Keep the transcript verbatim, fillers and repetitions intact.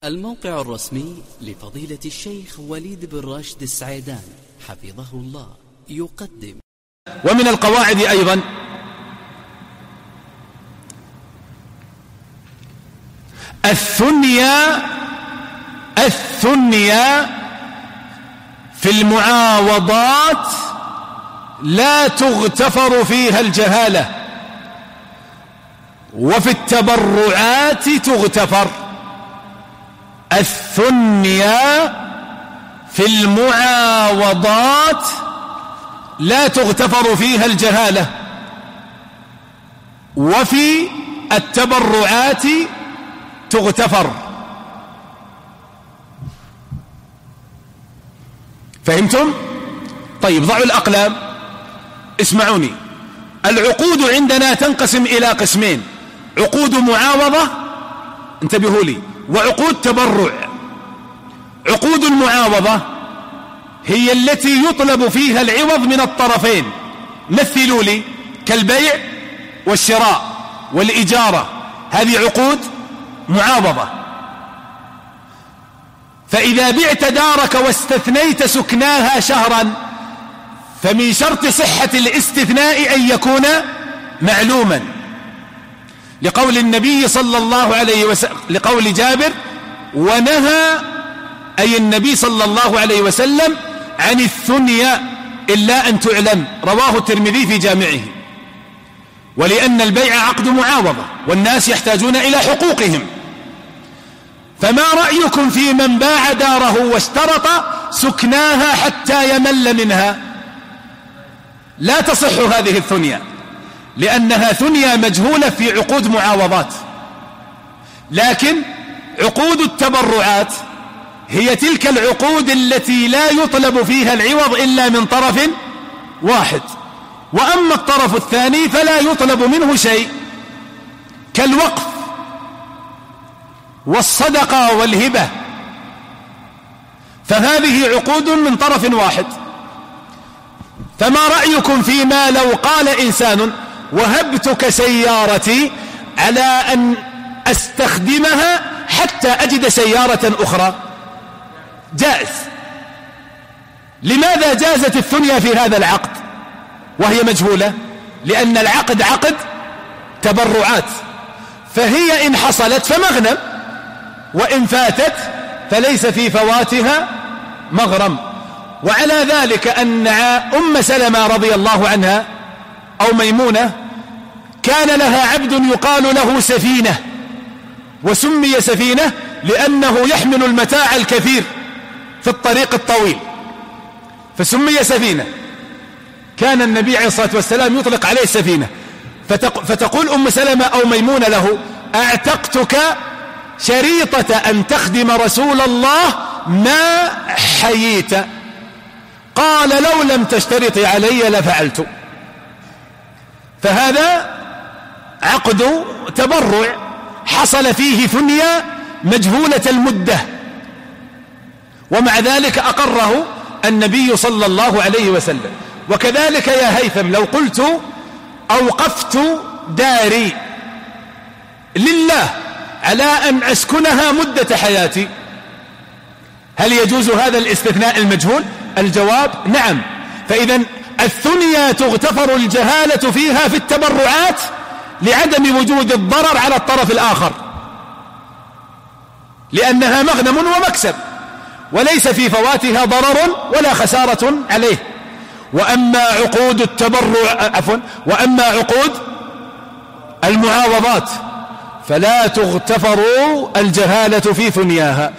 الموقع الرسمي لفضيلة الشيخ وليد بن راشد السعيدان حفظه الله يقدم. ومن القواعد أيضا الثنيا الثنيا في المعاوضات لا تغتفر فيها الجهالة، وفي التبرعات تغتفر. الثنيا في المعاوضات لا تغتفر فيها الجهالة، وفي التبرعات تغتفر. فهمتم؟ طيب ضعوا الأقلام، اسمعوني. العقود عندنا تنقسم إلى قسمين: عقود معاوضة، انتبهوا لي، وعقود تبرع. عقود المعاوضة هي التي يطلب فيها العوض من الطرفين. مثلوا لي: كالبيع والشراء والإجارة، هذه عقود معاوضة. فإذا بعت دارك واستثنيت سكناها شهرا، فمن شرط صحة الاستثناء أن يكون معلوما، لقول النبي صلى الله عليه وسلم، لقول جابر: ونهى أي النبي صلى الله عليه وسلم عن الثنيا إلا أن تعلم، رواه الترمذي في جامعه. ولأن البيع عقد معاوضة والناس يحتاجون إلى حقوقهم. فما رأيكم في من باع داره واشترط سكناها حتى يمل منها؟ لا تصح هذه الثنيا، لأنها ثنيا مجهولة في عقود معاوضات. لكن عقود التبرعات هي تلك العقود التي لا يطلب فيها العوض إلا من طرف واحد، وأما الطرف الثاني فلا يطلب منه شيء، كالوقف والصدقة والهبة، فهذه عقود من طرف واحد. فما رأيكم فيما لو قال إنسان: وهبتك سيارتي على أن أستخدمها حتى أجد سيارة أخرى؟ جائز. لماذا جازت الثنيا في هذا العقد وهي مجهولة؟ لأن العقد عقد تبرعات، فهي إن حصلت فمغنم، وإن فاتت فليس في فواتها مغرم. وعلى ذلك أن أم سلمة رضي الله عنها أو ميمونة كان لها عبد يقال له سفينة، وسمي سفينة لأنه يحمل المتاع الكثير في الطريق الطويل، فسمي سفينة. كان النبي عليه الصلاة والسلام يطلق عليه سفينة. فتقول أم سلمة أو ميمونة له: أعتقتك شريطة أن تخدم رسول الله ما حييت. قال: لو لم تشترطي علي لفعلت. فهذا عقد تبرع حصل فيه ثنيا مجهولة المدة، ومع ذلك أقره النبي صلى الله عليه وسلم. وكذلك يا هيثم، لو قلت: أوقفت داري لله على أن أسكنها مدة حياتي، هل يجوز هذا الاستثناء المجهول؟ الجواب: نعم. فإذا الثنيا تغتفر الجهالة فيها في التبرعات لعدم وجود الضرر على الطرف الآخر، لأنها مغنم ومكسب، وليس في فواتها ضرر ولا خسارة عليه. وأما عقود التبرع عفوا وأما عقود المعاوضات فلا تغتفر الجهالة في ثنياها.